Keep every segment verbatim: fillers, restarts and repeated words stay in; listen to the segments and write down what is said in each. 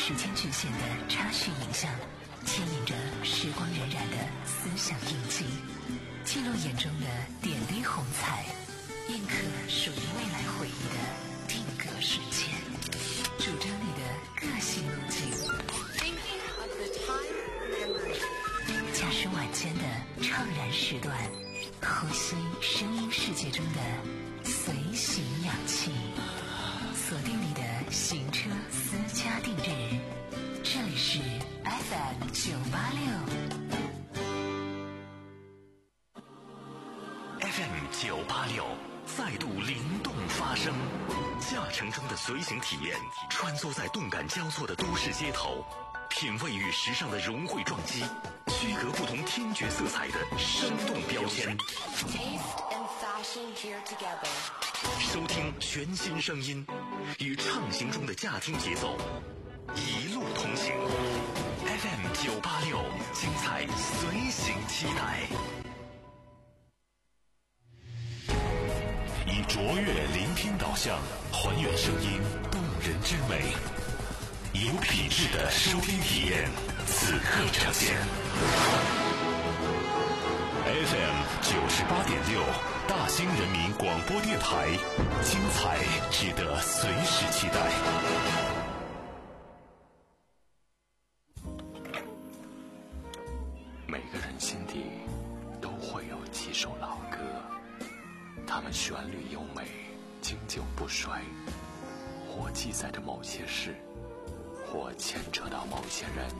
时间局限的插叙影像，牵引着时光荏苒的思想印记，记录眼中的点滴红彩，印刻属于未来回忆的定格瞬间，主张你的个性路径。驾驶晚间的怅然时段，呼吸声音世界中的随行氧气，锁定你的行车私家定日，这里是 F M 九八六 F M 九八六再度灵动发声，驾乘中的随行体验，穿梭在动感交错的都市街头，品味与时尚的融汇撞击，区隔不同听觉色彩的生动标签。收听全新声音，与畅行中的驾听节奏，一路同行。F M 九八六，精彩随行期待。以卓越聆听导向，还原声音动人之美，有品质的收听体验，此刻呈现。F M 九十八点六，大兴人民广播电台，精彩值得随时期待。每个人心底都会有几首老歌，它们旋律优美，经久不衰，或记载着某些事，或牵扯到某些人。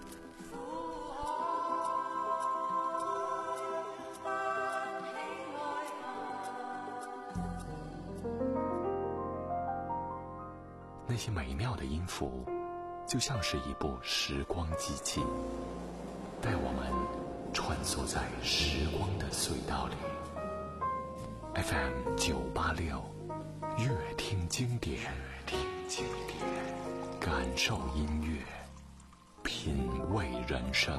那些美妙的音符，就像是一部时光机器，带我们穿梭在时光的隧道里。F M 九八六，乐听经典，乐听经典，感受音乐，品味人生。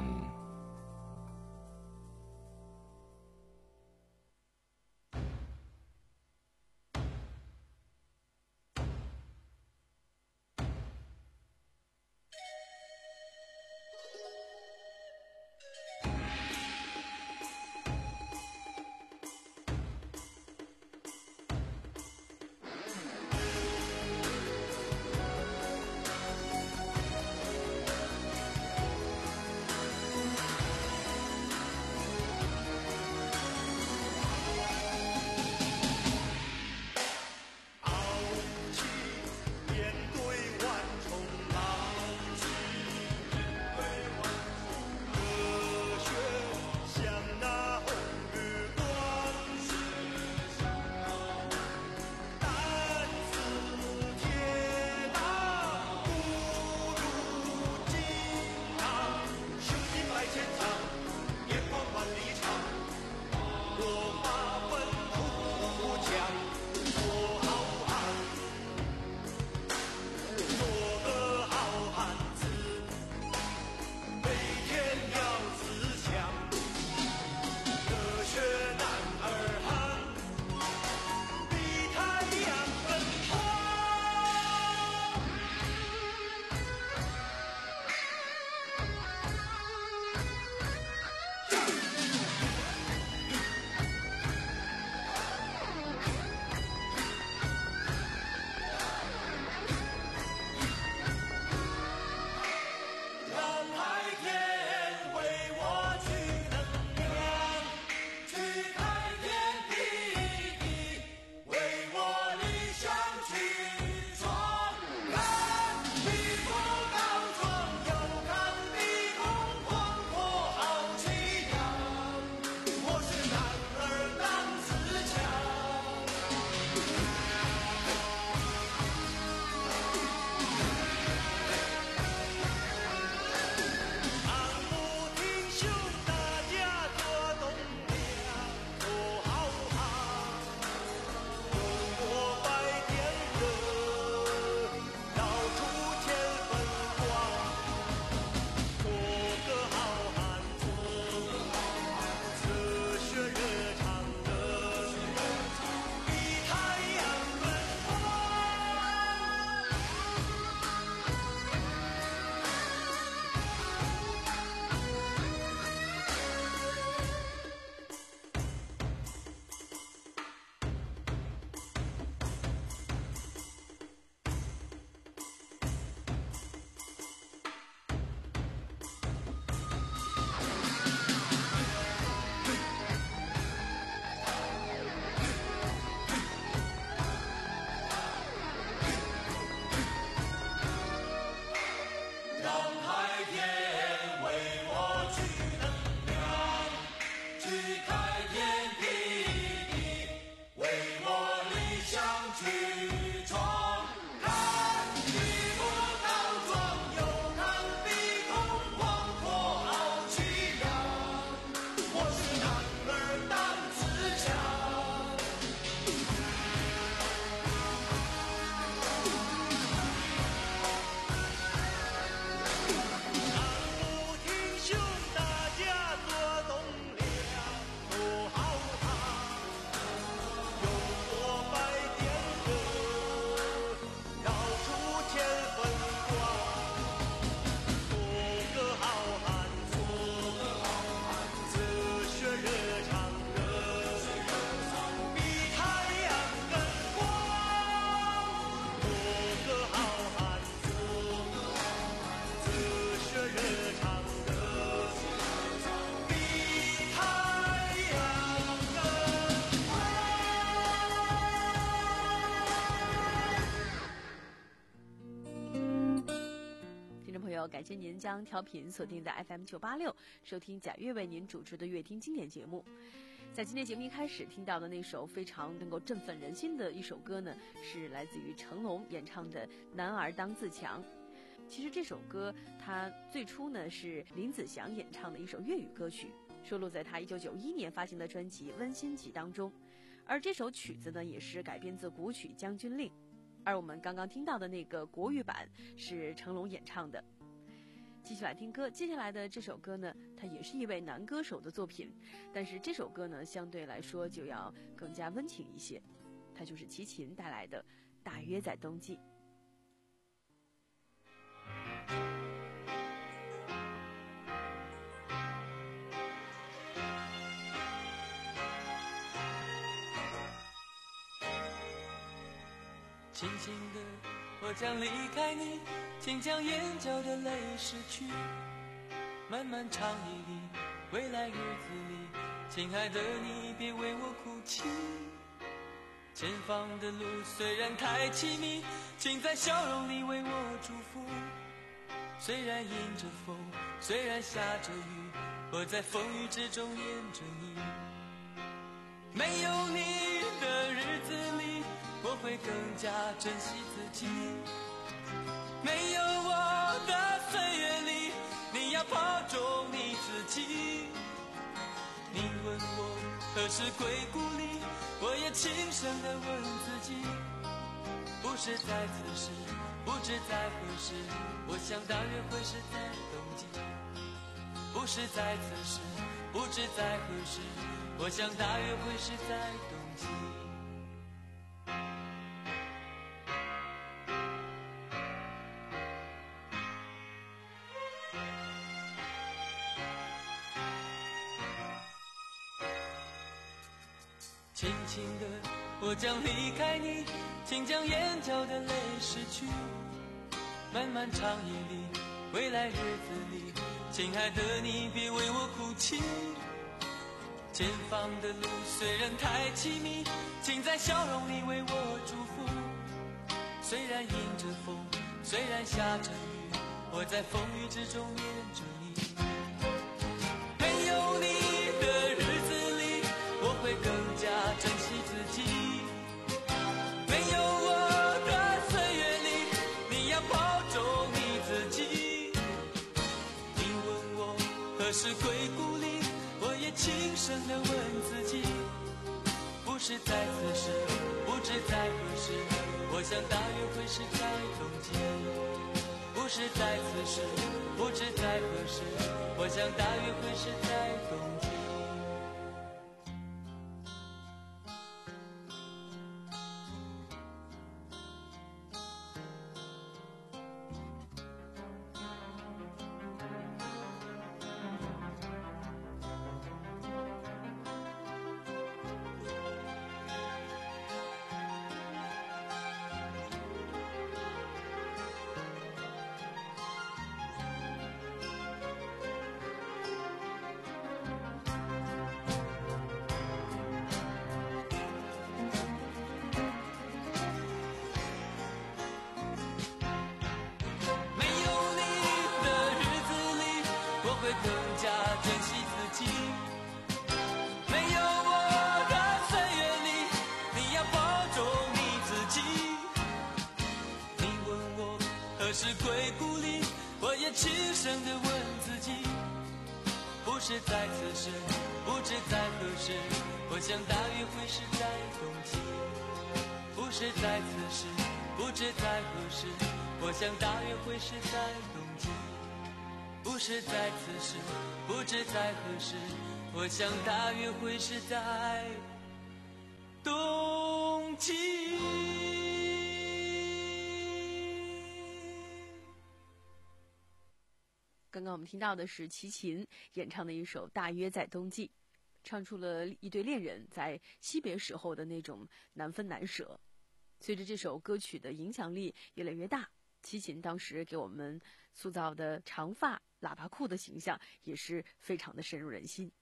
感谢您将调频锁定在 F M 九八六，收听贾月为您主持的乐听经典节目。在今天节目一开始听到的那首非常能够振奋人心的一首歌呢，是来自于成龙演唱的《男儿当自强》。其实这首歌它最初呢是林子祥演唱的一首粤语歌曲，收录在他一九九一年发行的专辑《温馨集》当中。而这首曲子呢也是改编自古曲《将军令》，而我们刚刚听到的那个国语版是成龙演唱的。继续来听歌，接下来的这首歌呢，它也是一位男歌手的作品，但是这首歌呢，相对来说就要更加温情一些，它就是齐秦带来的《大约在冬季》。 轻轻的，我将离开你，请将眼角的泪拭去。漫漫长夜里，未来日子里，亲爱的你别为我哭泣。前方的路虽然太凄迷，请在笑容里为我祝福。虽然迎着风，虽然下着雨，我在风雨之中念着你。没有你的日子里，我会更加珍惜自己。没有我的岁月里，你要保重你自己。你问我何时归故里，我也轻声地问自己。不是在此时，不知在何时，我想大约会是在冬季。不是在此时，不知在何时，我想大约会是在冬季。轻轻的，我将离开你，请将眼角的泪拭去。漫漫长夜里，未来日子里，亲爱的你别为我哭泣。前方的路虽然太凄迷，请在笑容里为我祝福。虽然迎着风，虽然下着雨，我在风雨之中念着你。没有你的日子里，我会更加珍惜自己。没有我的岁月里，你要保重你自己。你问我何时归故里，我也轻声地问自己。不是在此时，不知在何时，我想大约会是在冬季。不是在此时，不知在何时，我想大约会是在冬季。 是归故里，我也轻声地问自己，不是在此时，不知在何时，我想大约会是在冬季。不是在此时，不知在何时，我想大约会是在冬季。不是在此时，不知在何时，我想大约会是在冬季。 刚刚我们听到的是齐秦演唱的一首《大约在冬季》，唱出了一对恋人在惜别时候的那种难分难舍。随着这首歌曲的影响力越来越大，齐秦当时给我们塑造的长发喇叭裤的形象也是非常的深入人心。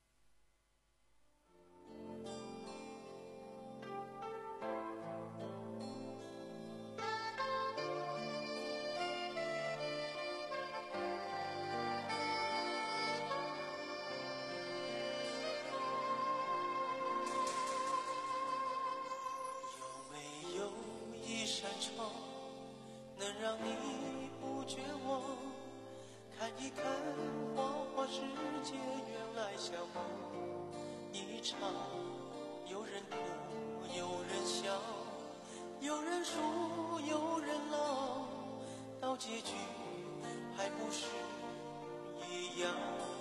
能让你不绝望，看一看花花世界原来像梦一场，有人哭有人笑，有人输有人老，到结局还不是一样。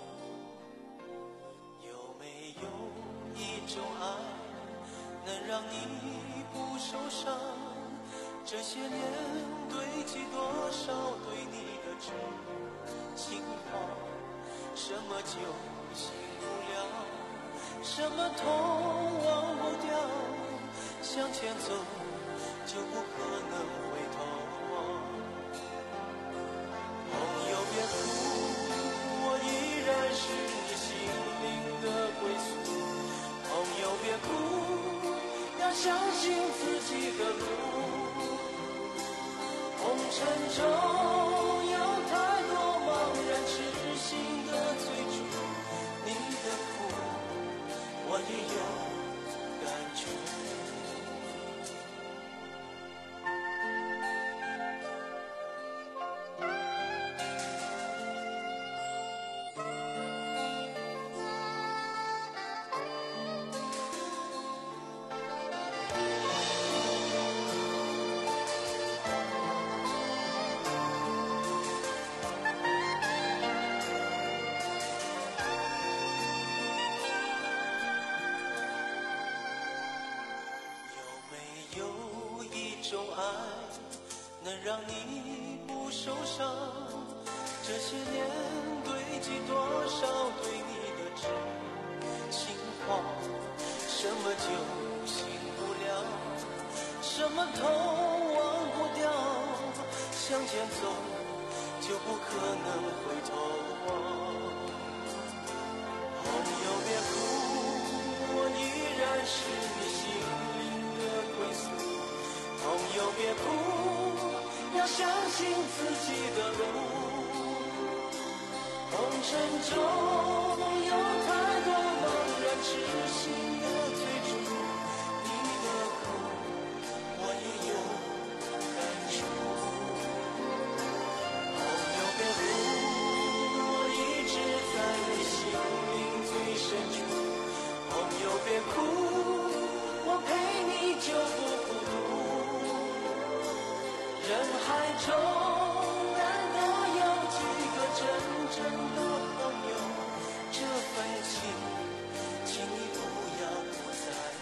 有没有一种爱能让你不受伤，这些年堆积多少对你的痴心话，什么酒醒不了，什么痛忘不掉，向前走就不可能回头。朋友别哭，我依然是你心灵的归宿。朋友别哭，要相信自己的路。红尘中有太多茫然痴心的追逐，你的苦我也有感触。能让你不受伤，这些年堆积多少对你的痴心话，什么酒醒不了，什么痛忘不掉，向前走就不可能回头。朋友别哭，我依然是你心灵的归宿。朋友别哭，要相信自己的路。红尘中有太多茫然痴心的追逐，你的苦我也有感触。朋友别哭，我一直在你心灵最深处。朋友别哭，我陪你就不孤独。人海中难得有几个真正的朋友，这份情请你不要不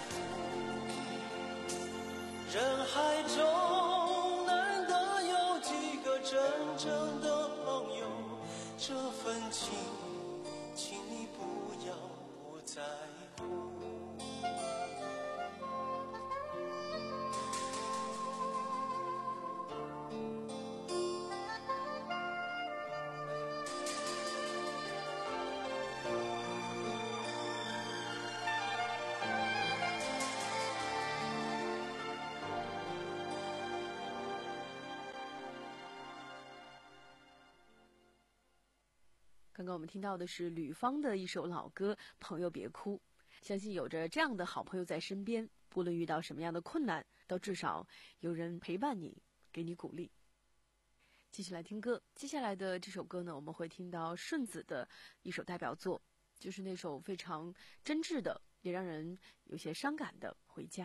在乎。人海中难得有几个真正的朋友，这份情请你不要不在乎。 刚刚我们听到的是吕方的一首老歌《朋友别哭》，相信有着这样的好朋友在身边，不论遇到什么样的困难，都至少有人陪伴你，给你鼓励。 继续来听歌。接下来的这首歌呢，我们会听到顺子的一首代表作，就是那首非常真挚的，也让人有些伤感的《回家》。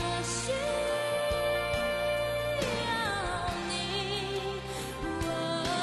我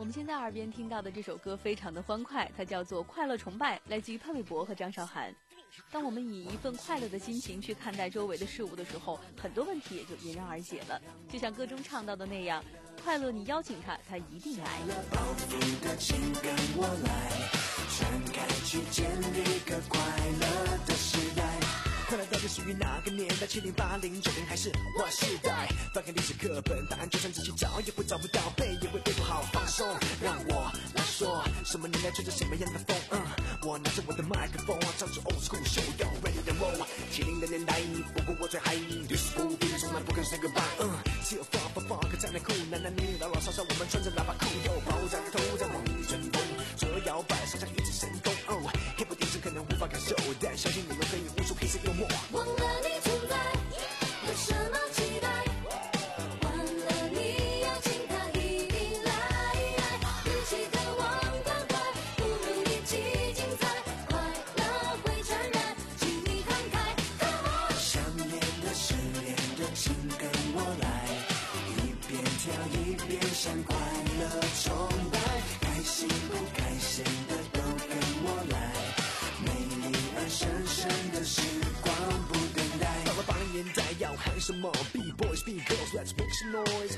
我们现在耳边听到的这首歌非常的欢快，它叫做《快乐崇拜》，来自于潘玮柏和张韶涵。当我们以一份快乐的心情去看待周围的事物的时候，很多问题也就迎刃而解了。就像歌中唱到的那样，快乐你邀请他，他一定来。 报复的请跟我来，传开去建立个快乐的时代。快乐到底属于哪个年代？七零八零九零还是 Y 世代？翻开历史课本，答案就算仔细找也会找不到，背也会背不好。放松，让我来说，什么年代吹着什么样的风？嗯，我拿着我的麦克风，唱着 old school show， 要 ready to roll。七零的年代，不过我最嗨，历史不变，从来不肯 say goodbye。嗯，只有放放放个在内裤，男男女女老老少少，我们穿着喇叭裤，又爆炸头在往里旋风，左右摇摆，上下一指神功。哦，黑不电视可能无法感受，但相信你们可以悟出黑色幽默。 忘了你存在，有什么期待？忘了你邀請他一定來，與其渴望趕快，不如一起精彩，快樂會傳染，請你看開 Come on。 想念的失戀的請跟我來，一邊跳一邊向快樂崇拜，開心不開心的都跟我來，美麗而深深的時光不等待。到了八零年代要喊什麼 ？Be boys, be girls, let's make some noise。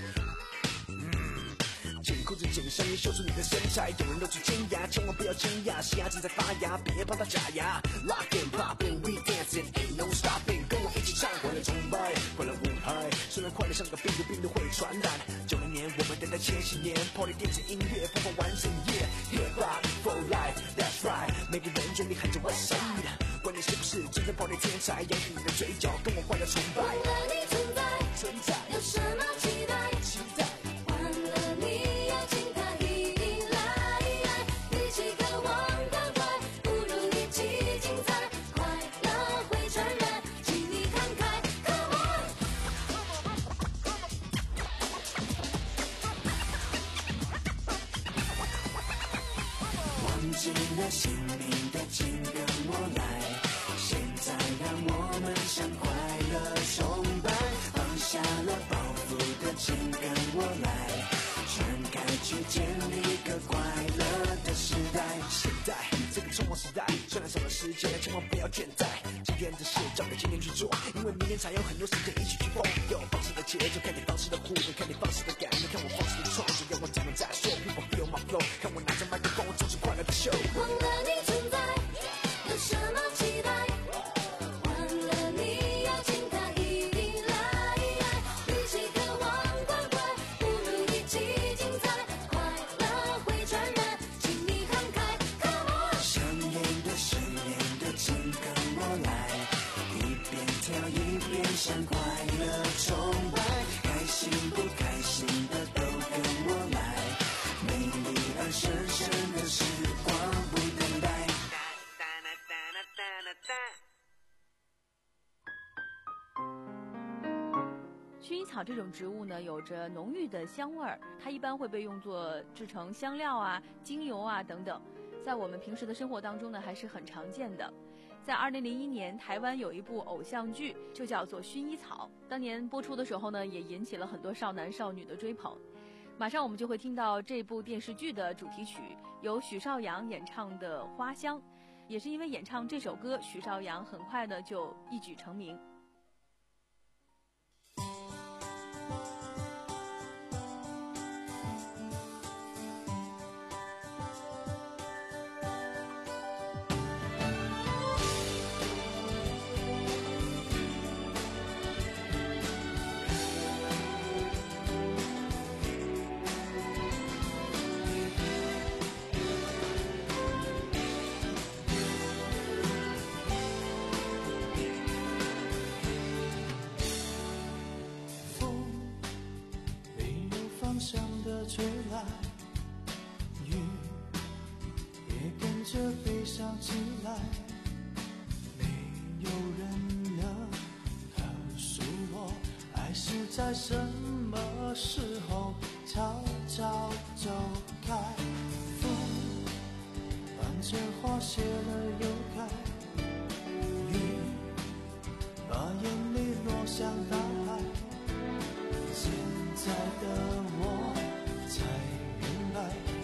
剪裤子剪上衣，秀出你的身材，有人露出尖牙，千万不要惊讶，新牙正在发芽，别怕它假牙。Lock and pop and we dancing, ain't no stopping， 跟我一起唱快乐崇拜，快乐舞台。虽然快乐像个病毒，病毒会传染。九零年我们等待千禧年 ，Party 电子音乐播放完整夜 ，Hip Hop for life, that's right， 每个人嘴里喊着 West Side， 管你是不是真正 Party 天才，扬起你的嘴角，跟我快乐崇拜。 忘了你存在， 存在， 有什麼期待？ 期待。 忘了你邀請他一定來，與其渴望趕快，不如一起精彩，快樂會傳染，請你看開 Come on。 忘記了姓名的請跟我來，現在讓我們向快樂崇拜，放下了包袱的請跟我來，傳開去建立個快樂的時代。現在這個匆忙時代，雖然少了時間，千萬不要倦怠，今天的事交給今天去做，因為明天才有很多時間一起去瘋。有放肆的節奏，看你放肆的互動，看你放肆的感覺，看我放肆的創作，要我怎麼再說 People feel my flow， 看我拿着麥克風，做出快樂的秀。 忘了你存在，有什麼期待？忘了你邀請他一定來，與其渴望趕快，不如一起精彩，快樂會傳染，請你看開 Come on。 想念的失戀的請跟我來，一邊跳一邊向快樂崇拜，開心不開心的都跟我來，美麗而深深的時光不等待。 薰衣草这种植物呢，有着浓郁的香味儿，它一般会被用作制成香料啊、精油啊等等，在我们平时的生活当中呢，还是很常见的。在二零零一年，台湾有一部偶像剧，就叫做《薰衣草》，当年播出的时候呢，也引起了很多少男少女的追捧。马上我们就会听到这部电视剧的主题曲，由许绍洋演唱的《花香》，也是因为演唱这首歌，许绍洋很快的就一举成名。 向的吹来，雨也跟着悲伤起来，没有人能告诉我，爱是在什么时候悄悄走开。风伴着花谢了又开，雨把眼泪落向大海，现在的我才明白，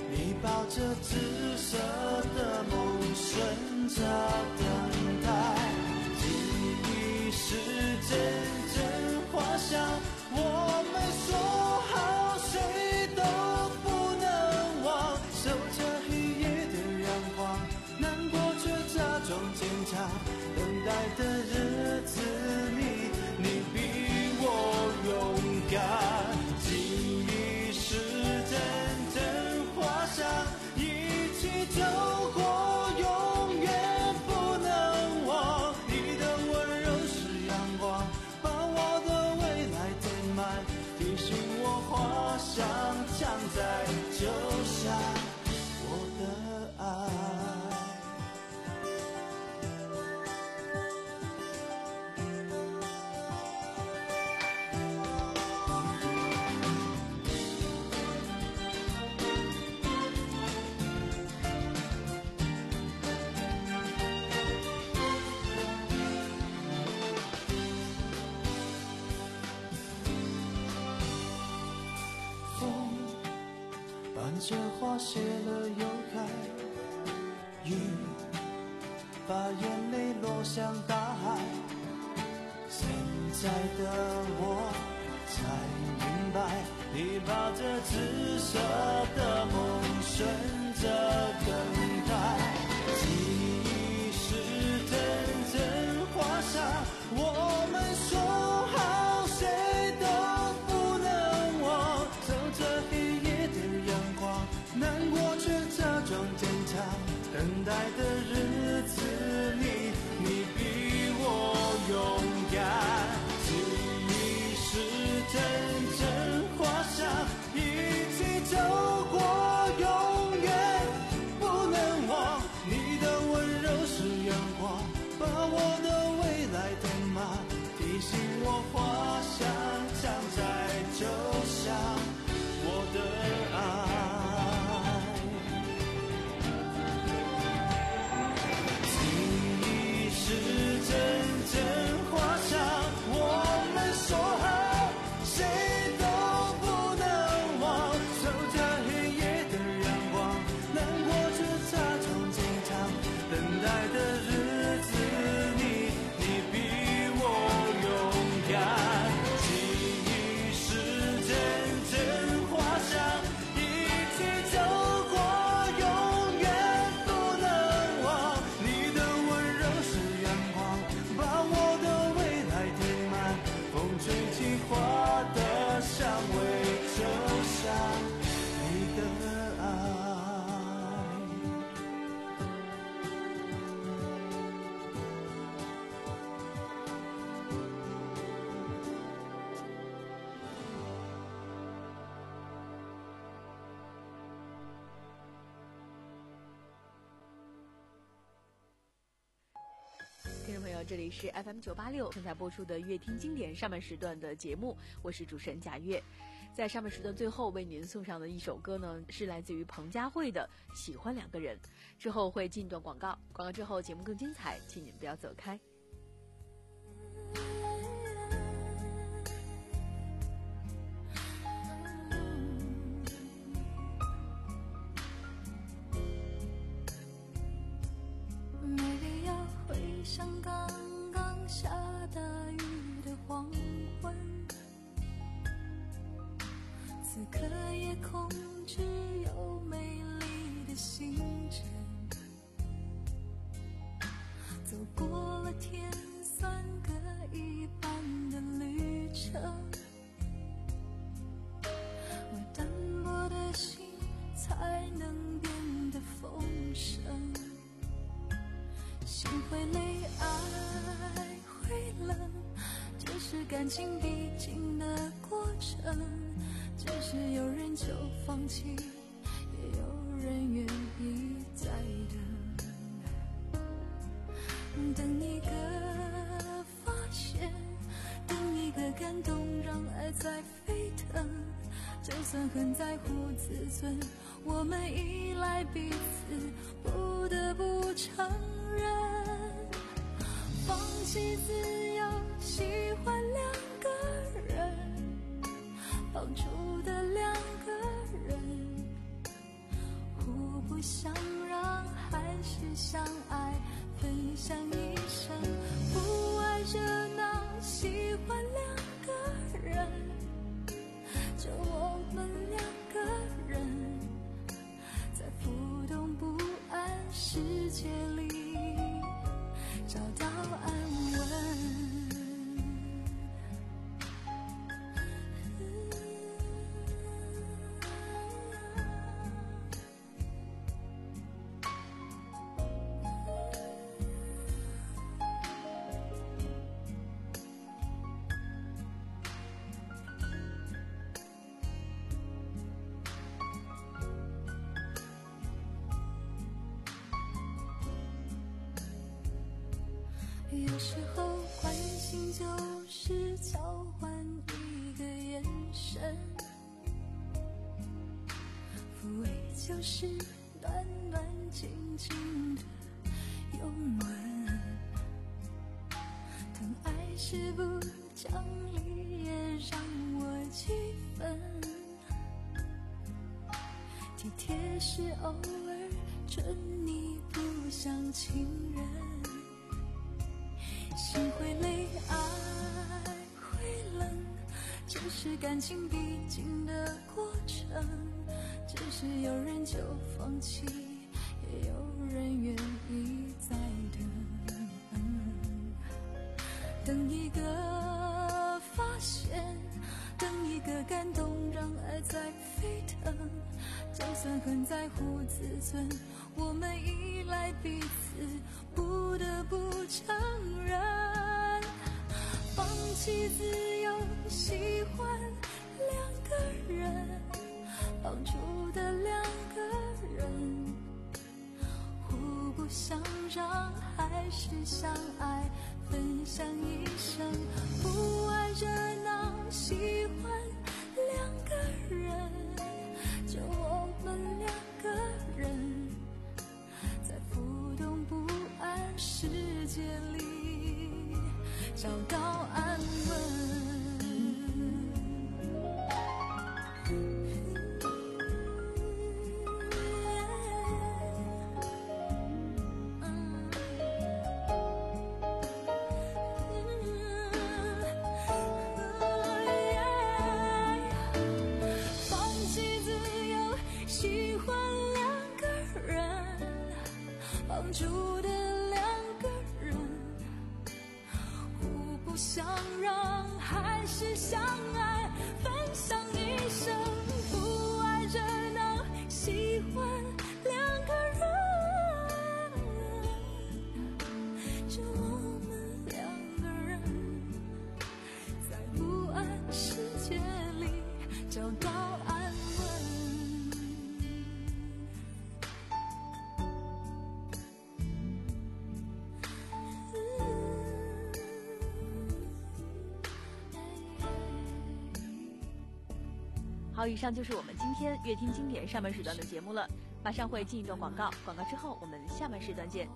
着紫色的梦，顺着等待。记忆是阵阵花香，我们说好谁都不能忘。守着黑夜的阳光，难过却假装坚强。等待的日子里，你比我勇敢。记忆是阵阵花香，一起走过，永远不能忘。你的温柔是阳光，把我的未来填满，提醒我花香常在，就像我的爱。这花谢了又开，雨把眼泪落向大海。现在的我才明白，你把这紫色的梦顺着等待。记忆是阵阵花香，我们说好谁都不能忘。走着黑夜的阳光，难过却假装坚强。等待的日子里，你比我勇敢。记忆是阵阵花香，一起走过，永远不能忘。你的温柔是阳光，把我的未来填满，提醒我花香常在，就像我的爱。是阵阵花香，我们说好谁都不能忘。守着黑夜的阳光，难过却假装坚强。等待的日子里，你比我勇敢。记忆是阵阵花香，一起走过，永远不能忘。你的温柔是阳光，把我的未来填满，风吹起花的香味，就像你的爱。 听众朋友，这里是 F M 九八六正在播出的乐听经典上半时段的节目，我是主持人贾月。在上半时段最后为您送上的一首歌呢，是来自于彭佳慧的《喜欢两个人》。之后会进一段广告，广告之后节目更精彩，请您不要走开。 像刚刚下大雨的黄昏，此刻夜空只有美丽的星辰，走过了天算各一半的旅程，而单薄的心才能变得丰盛。心会累，爱会冷，这是感情必经的过程。只是有人就放弃，也有人愿意再等。等一个发现，等一个感动，让爱在沸腾。就算很在乎自尊，我们依赖彼此，不得不承认，放弃自由，喜欢两个人，绑住的两个人，互不不想让，还是相爱，分享一生。不爱热闹，喜欢两个人，就我们两个人，在浮动不安世界里找到安稳。有时候关心就是交换一个眼神，抚慰就是暖暖静静的拥吻，疼爱是不讲理也让我气愤，体贴是偶尔准你不像情人，心会累，爱会冷，这是感情必经的过程。只是有人就放弃，也有人愿意再等，等一个发现，等一个感动，让爱在沸腾。就算很在乎自尊，我们依赖彼此，不得不承认，放弃自由，喜欢两个人，绑住的两个人，互不相让，还是相爱，分享一生。不爱热闹，喜欢两个人，就我们两个人，在浮动不安世界里找到安稳。绑住的两个人，互不相让，还是相爱，分享一生。不爱热闹，喜欢两个人，就我们两个人，在不安世界里找到安稳。 好，以上就是我们今天乐听经典上半时段的节目了，马上会进一段广告，广告之后我们下半时段见。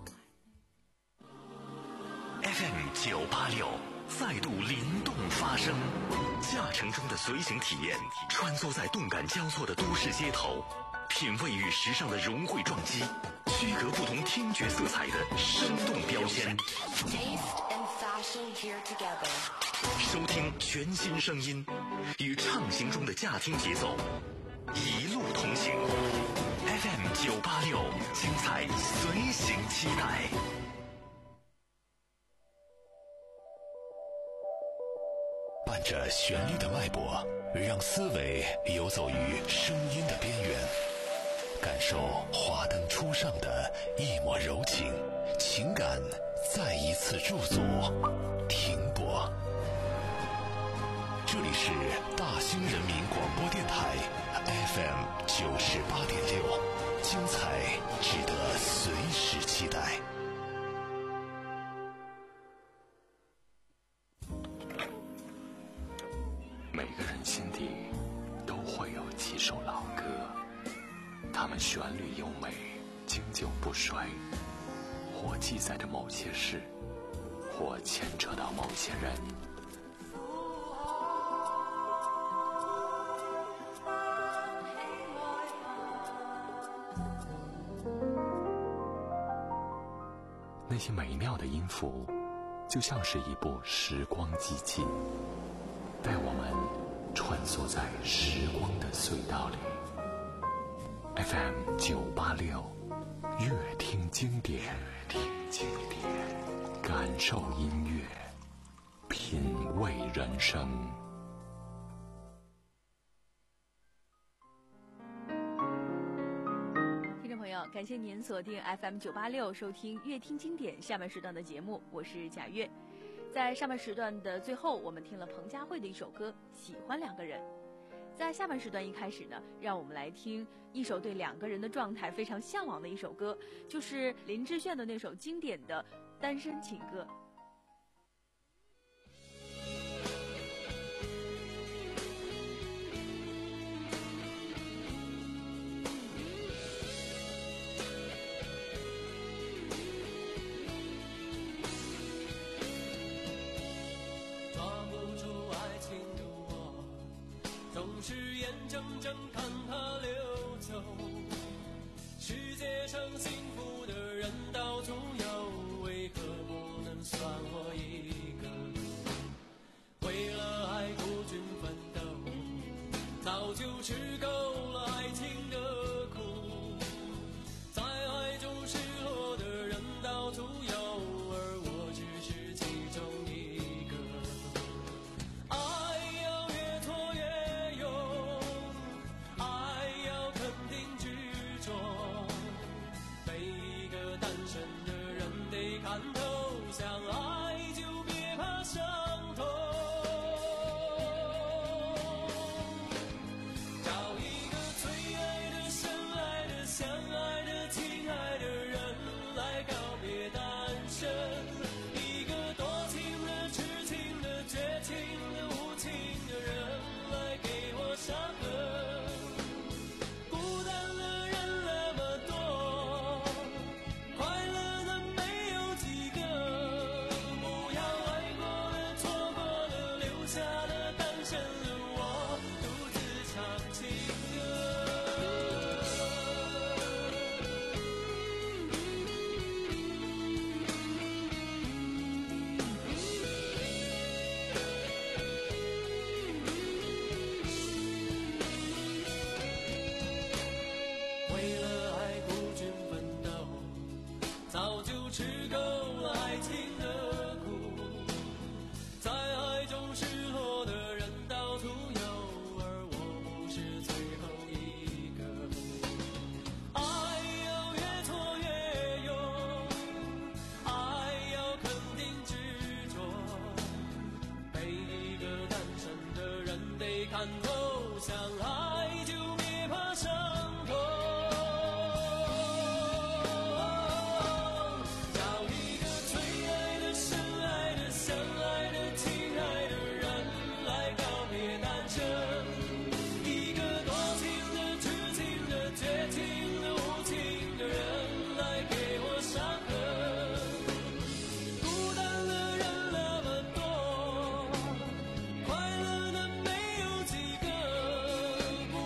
F M 九八六再度灵动发声，驾乘中的随行体验，穿梭在动感交错的都市街头，品味与时尚的融汇撞击，区隔不同听觉色彩的生动标签。 Taste and fashion here together. 收听全新声音，与畅行中的驾听节奏，一路同行。F M 九八六，精彩随行期待。伴着旋律的脉搏，让思维游走于声音的边缘，感受华灯初上的一抹柔情，情感再一次驻足停泊。这里是大兴人民广播电台 F M 九十八点六，精彩值得随时期待。每个人心底都会有几首老歌，它们旋律优美，经久不衰，或记载着某些事，或牵扯到某些人。 那些美妙的音符就像是一部时光机器，带我们穿梭在时光的隧道里。 F M 九八六，乐听经典，乐听经典，感受音乐，品味人生。 听众朋友，感谢您锁定 F M 九八六收听乐听经典下半时段的节目，我是贾月。在上半时段的最后，我们听了彭佳慧的一首歌《喜欢两个人》。在下半时段一开始呢，让我们来听一首对两个人的状态非常向往的一首歌，就是林志炫的那首经典的《单身情歌》。 总是眼睁睁看它流走，世界上幸福的人到处有，为何不能算我一个？为了爱孤军奋斗，早就吃够了爱情的苦，在爱中失落的人到处有，而我只是其中一个。爱要越挫越勇，爱要肯定执着，每一个单身的人得看透，相爱就别怕伤痛。找一个最爱的、深爱的、相爱的、亲爱的人来告别单身，一个多情的、痴情的、绝情的、无情的人来给我伤痕。孤单的人那么多，快乐的没有几个，不要爱过了、错过了、留下了单身的我，独自唱情歌。为了爱孤军奋斗，早就吃够了爱情的苦，在爱中失落的人到处有，而我不是最后一个。爱要越挫越勇，爱要肯定执着，每一个单身的人得看透，相爱就别怕伤痛。找一个最爱的、深爱的、相爱的、亲爱的人来告别单身，一个多情的、痴情的、绝情的、无情的人来给我伤痕。孤单的人那么多，快乐的没有几个，不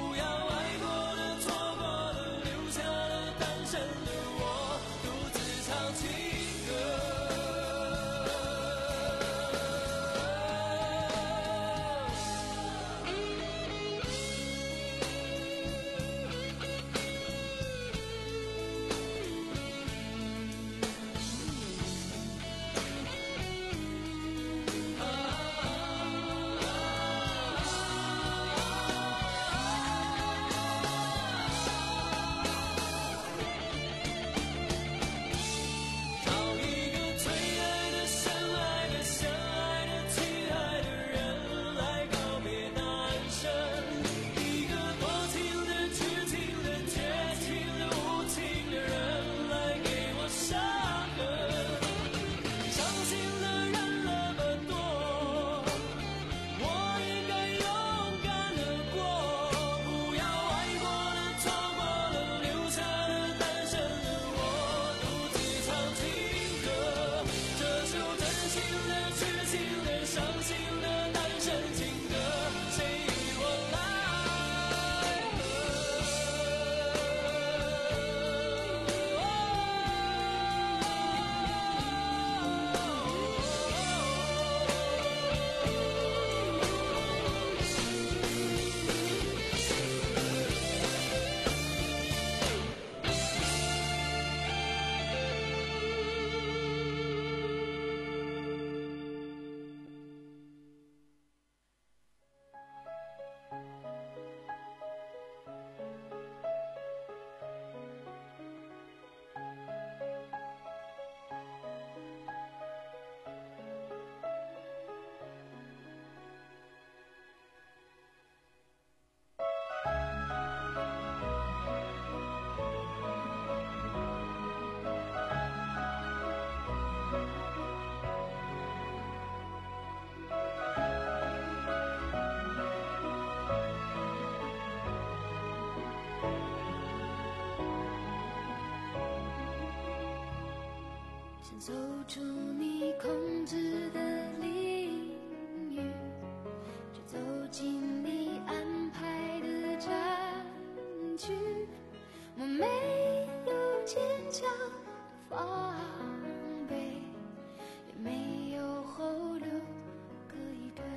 走出你控制的领域，去走进你安排的战局。我没有坚强的防备，也没有后路可以退，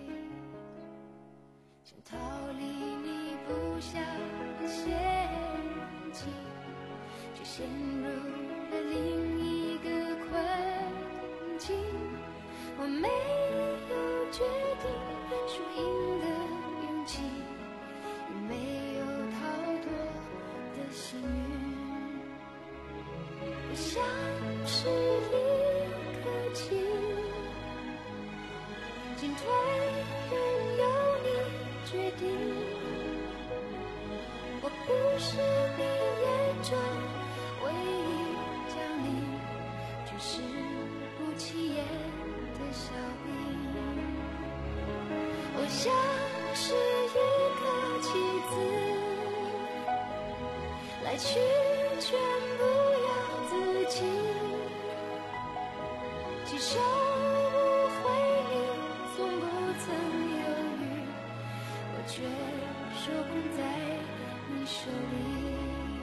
想逃离你布下的陷阱，却陷入了另一个困境。我没有决定输赢的勇气，也没有逃脱的幸运。我像是一颗棋，进退任由你决定。我不是你眼中唯一将领，只是不起眼的小兵。我像是一颗棋子，来去全不由自己，几手无回你从不曾犹豫，我却手控在你手里。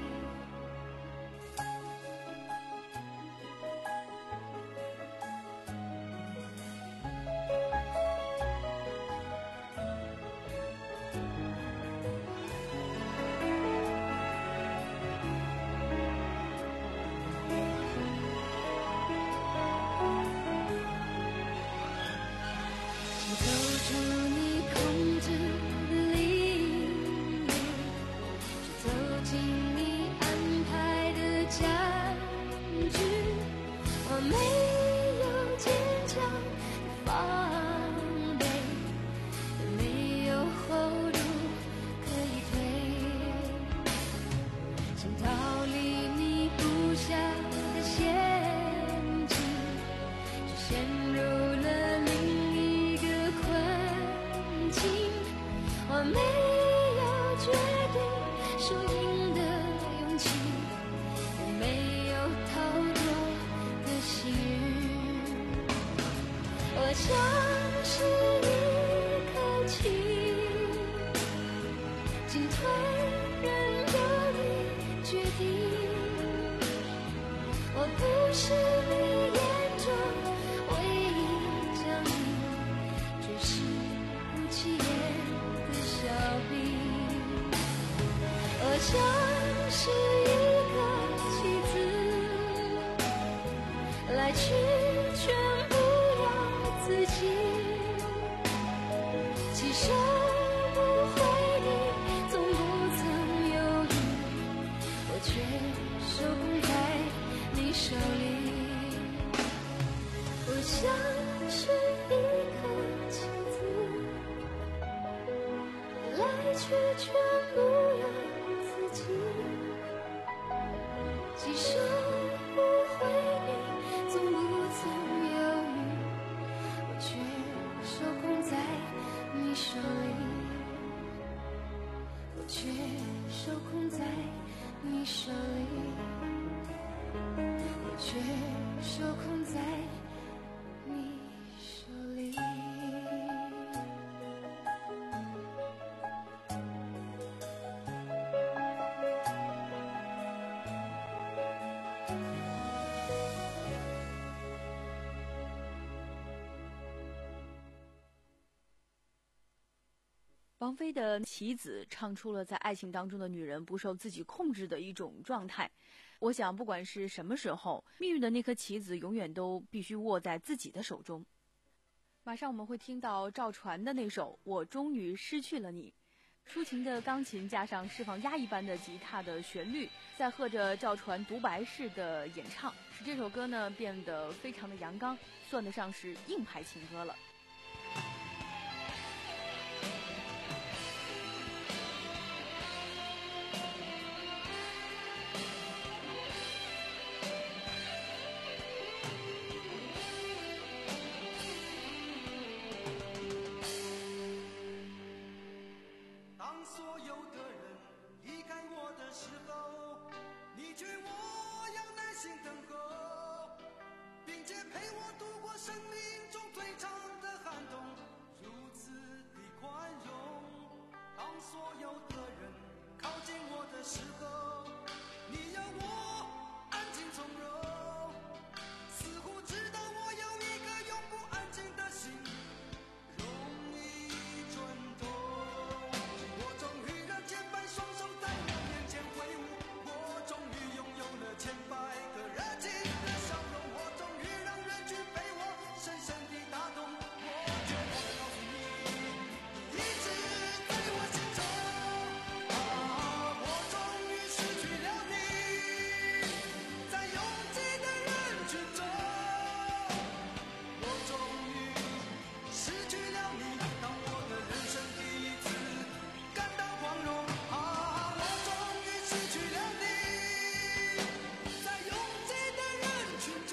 王菲的《棋子》唱出了在爱情当中的女人不受自己控制的一种状态。我想不管是什么时候，命运的那颗棋子永远都必须握在自己的手中。马上我们会听到赵传的那首《我终于失去了你》，抒情的钢琴加上释放压抑般的吉他的旋律，再和着赵传独白式的演唱，使这首歌呢变得非常的阳刚，算得上是硬派情歌了。 度过生命中最长的寒冬，如此的宽容。当所有的人靠近我的时候，你要我安静从容，似乎知道我有一个永不安静的心，容易转动。我终于让千百双手在我面前挥舞，我终于拥有了千百个热情的笑容，我终于让人群被我深深地打动。我绝望地告诉你，你一直在我心中。啊，我终于失去了你，在拥挤的人群中，我终于失去了你，当我的人生第一次感到光荣。啊，我终于失去了你，在拥挤的人群中，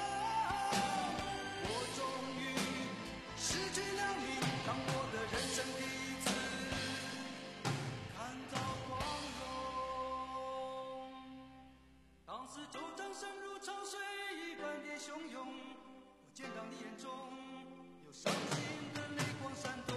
我终于失去了你，当我的人生第一次看到光荣。当时周掌声如潮水一般的汹涌，我见到你眼中有伤心的泪光闪动。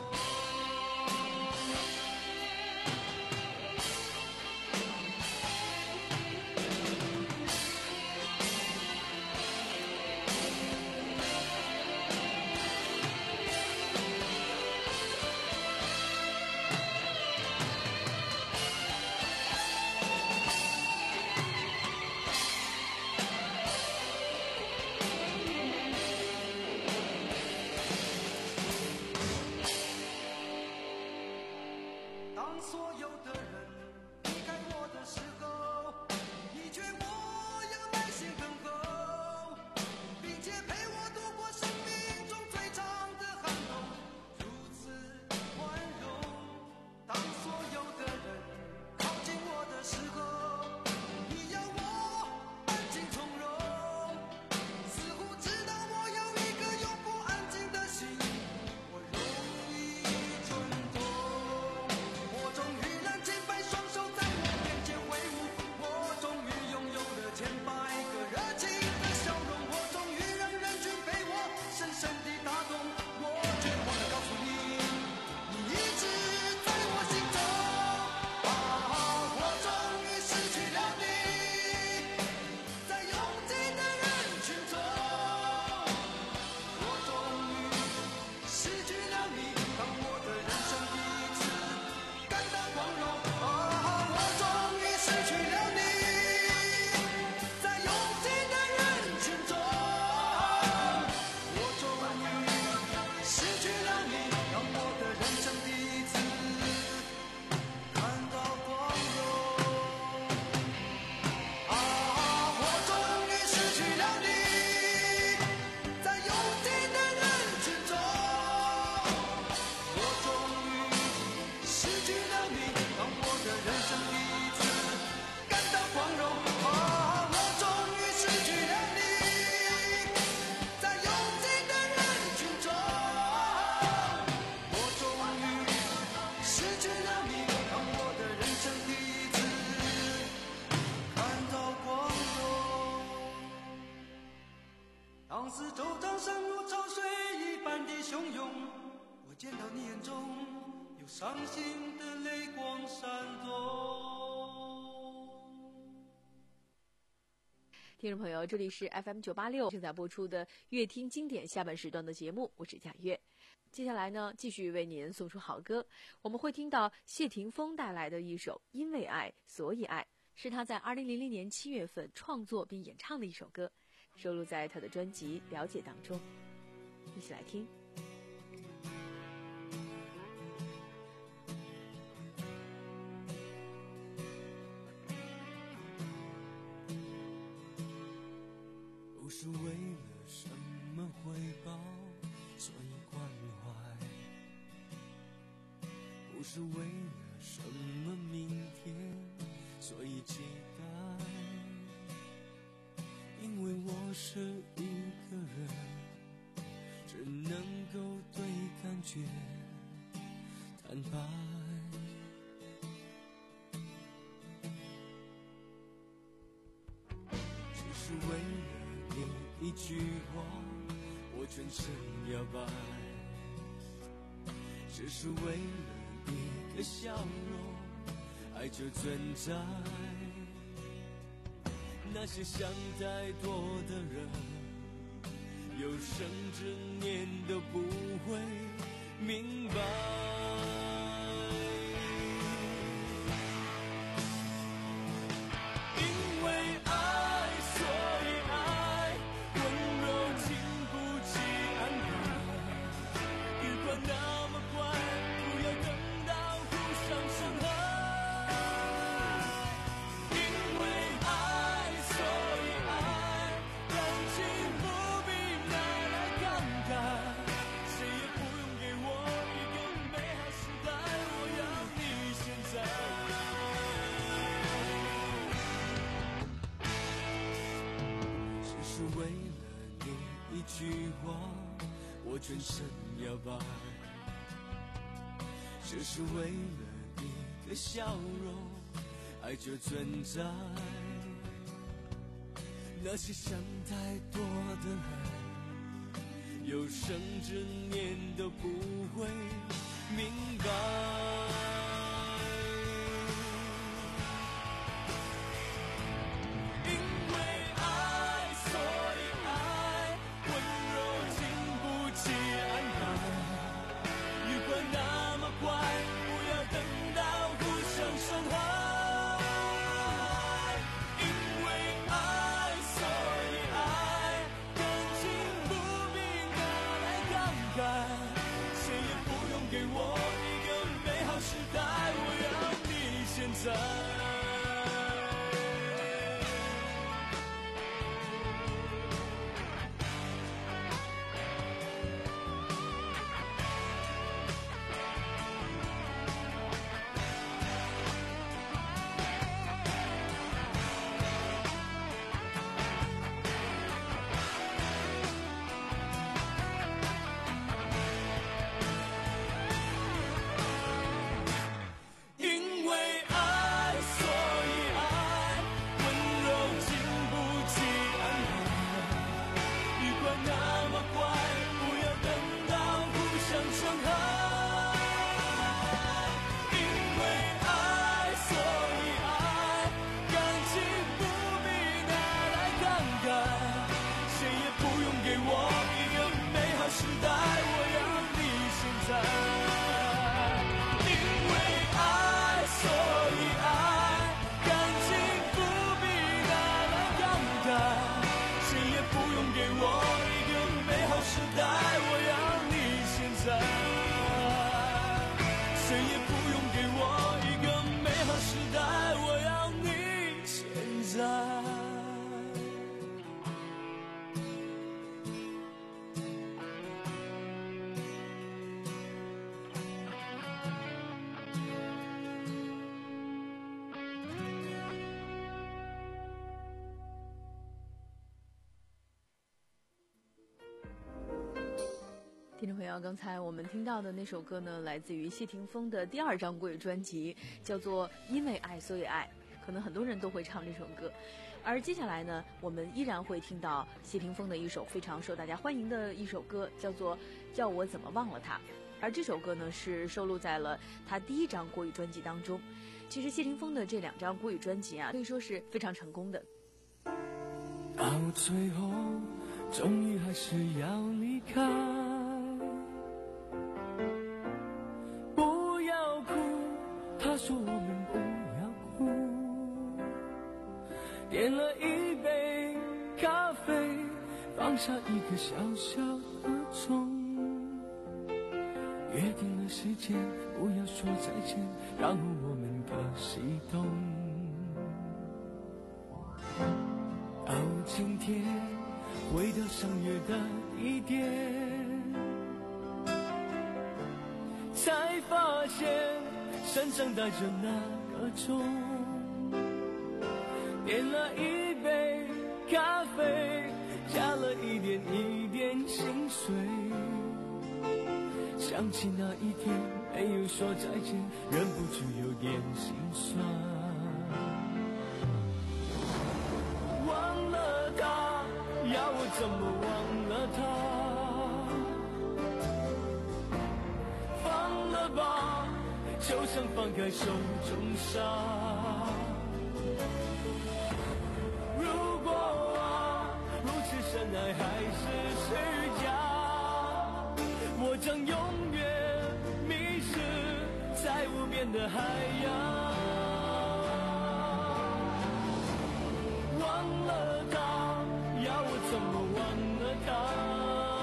当所有的人离开我的时候，你劝我要耐心等候，并且陪我度过生命中最长的寒冬，如此宽容。当所有的人靠近我的时候，你要我安静从容，似乎知道我有一个永不安静的心，我容易转动。我终于让千百双手在我面前挥舞，我终于拥有了千百个热情的笑容，我终于让人群被我深深地打动。我绝望地告诉你，你一直在我心中。啊，我终于失去了你，在拥挤的人群中，我终于失去了你，当我的人生第一次感到光荣。啊，我终于失去了你，在拥挤的人群中，我终于失去了你，当我的人生第一次感到光荣。啊，我终于失去了你，在拥挤的人群中，我终于失去了你，当我的人生第一次感到光荣。啊，我终于失去了你，在拥挤的人群中，我终于失去了你，当我的人生第一次看到光荣。当时周掌声如潮水一般的汹涌，我见到你眼中有伤心的泪光闪动。 听众朋友，这里是 F M 九八六正在播出的乐听经典下半时段的节目，我是贾月。接下来呢，继续为您送出好歌，我们会听到谢霆锋带来的一首《因为爱所以爱》，是他在二零零零年七月份创作并演唱的一首歌，收录在他的专辑《了解》当中。一起来听。 不是为了什么回报，所以关怀；不是为了什么明天，所以期待。因为我是一个人，只能够对感觉坦白。只是为了你一句话， 全身摇摆，只是为了一个笑容，爱就存在。那些想太多的人，有生之年都不会明白。因为爱，所以爱，温柔经不起安排。日光那么快，不要等到互相伤害。因为爱，所以爱，感情不必拿来感慨。谁也不用给我一个美好时代，我要你现在。只是为了你一句话，我全身摇摆。只是为了一个笑容，爱就存在。那些想太多的人，有生之年都不会明白。因为爱，所以爱，温柔经不起安排。月光那么快，不要等到互相伤害。因为爱，所以爱，感情不必拿来感慨。谁也不用给我一个美好时代，我要你现在。因为爱，所以爱，温柔经不起安排。月光那么快，不要等到互相伤害。因为爱，所以爱，感情不必拿来感慨。谁也不用给我一个美好时代，我要你现在。因为爱，所以爱，感情不必拿来感慨。谁也不用给我一个美好时代，我要你现在。谁也不用给我一个美好时代，我要你现在。 听众朋友，刚才我们听到的那首歌呢，来自于谢霆锋的第二张国语专辑，叫做《因为爱所以爱》，可能很多人都会唱这首歌。而接下来呢，我们依然会听到谢霆锋的一首非常受大家欢迎的一首歌，叫做《叫我怎么忘了他》。而这首歌呢，是收录在了他第一张国语专辑当中。其实谢霆锋的这两张国语专辑啊，可以说是非常成功的。 到最后，终于还是要离开。不要哭，他说我们不要哭。点了一杯咖啡，放下一个小小的钟，约定了时间，不要说再见，然后我们各西东。到今天，回到相约的地点，才发现身上带着那个钟。点了一杯咖啡，加了一点一点心碎。想起那一天没有说再见，忍不住有点心酸。忘了他，要我怎么忘了他？ 就像放开手中沙。如果啊，如此深爱还是虚假，我将永远迷失在无边的海洋。忘了他，要我怎么忘了他？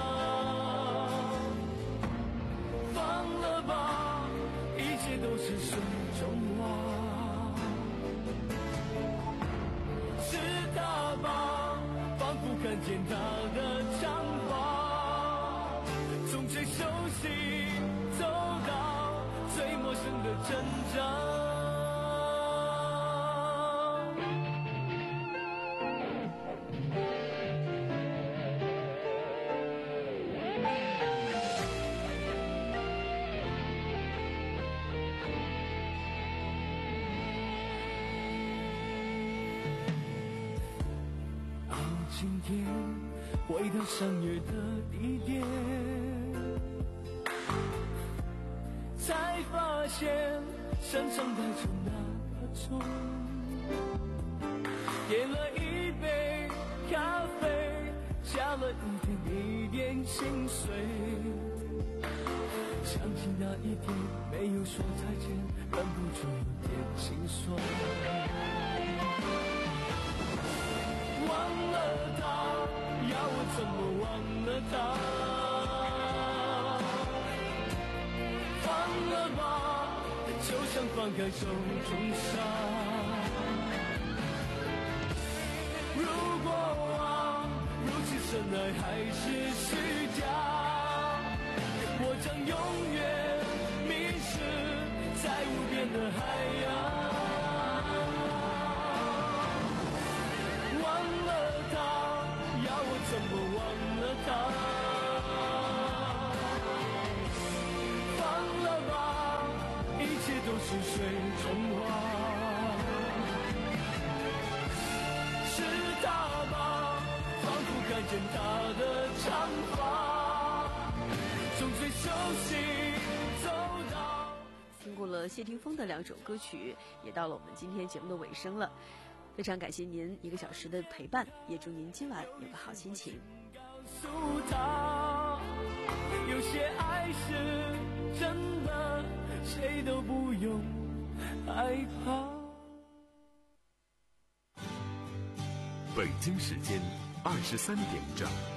都是水中花，是他吧？仿佛看见他的长发，从最熟悉走到最陌生的挣扎。今天回到相约的地点，才发现身上带着那个钟，点了一杯咖啡，加了一点一点心碎，想起那一天没有说再见，忍不住有点心酸。忘了他，要我怎么忘了他？放了吧，就像放开手中沙。如果啊，如此深爱还是虚假，我将永远迷失在无边的海洋。怎么忘了他？放了吧，一切都是水中花。是他吧，仿佛看见他的长发，从最熟悉走到。 听过了谢霆锋的两首歌曲，也到了我们今天节目的尾声了。非常感谢您一个小时的陪伴，也祝您今晚有个好心情。 告诉他，有些爱是真的，谁都不用害怕。 北京时间二十三点整。